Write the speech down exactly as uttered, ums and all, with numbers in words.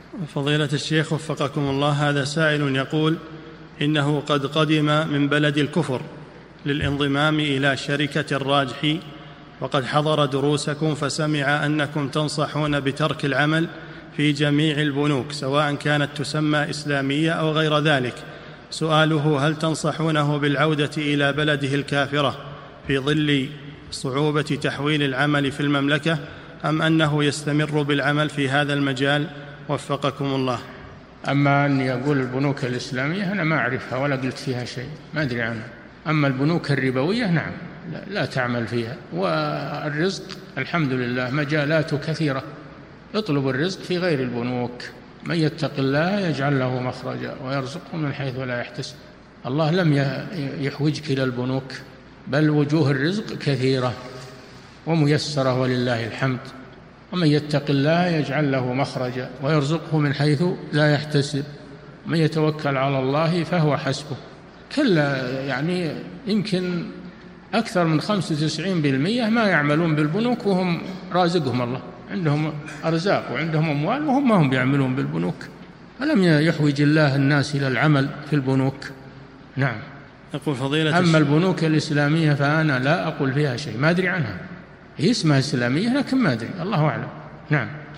فضيلة الشيخ وفقكم الله، هذا سائل يقول إنه قد قدم من بلد الكفر للانضمام إلى شركة الراجحي، وقد حضر دروسكم فسمع أنكم تنصحون بترك العمل في جميع البنوك سواء كانت تسمى إسلامية أو غير ذلك. سؤاله: هل تنصحونه بالعودة إلى بلده الكافرة في ظل صعوبة تحويل العمل في المملكة، أم أنه يستمر بالعمل في هذا المجال وفقكم الله؟ أما أني أقول البنوك الإسلامية أنا ما أعرفها ولا قلت فيها شيء، ما أدري عنها. أما البنوك الربوية نعم لا, لا تعمل فيها. والرزق الحمد لله مجالاته كثيرة، اطلب الرزق في غير البنوك. من يتق الله يجعل له مخرجا ويرزقه من حيث لا يحتسب. الله لم يحوجك إلى البنوك، بل وجوه الرزق كثيرة وميسرة ولله الحمد. ومن يتق الله يجعل له مخرجا ويرزقه من حيث لا يحتسب. من يتوكل على الله فهو حسبه. كلا يعني يمكن أكثر من خمسة وتسعين بالمئة ما يعملون بالبنوك وهم رازقهم الله، عندهم أرزاق وعندهم أموال وهم ما هم بيعملون بالبنوك. فلم يحوج الله الناس إلى العمل في البنوك. نعم. يقول فضيلة أما البنوك الإسلامية فأنا لا أقول فيها شيء، ما أدري عنها. هي اسمها إسلامية لكن ما أدري، الله أعلم. نعم.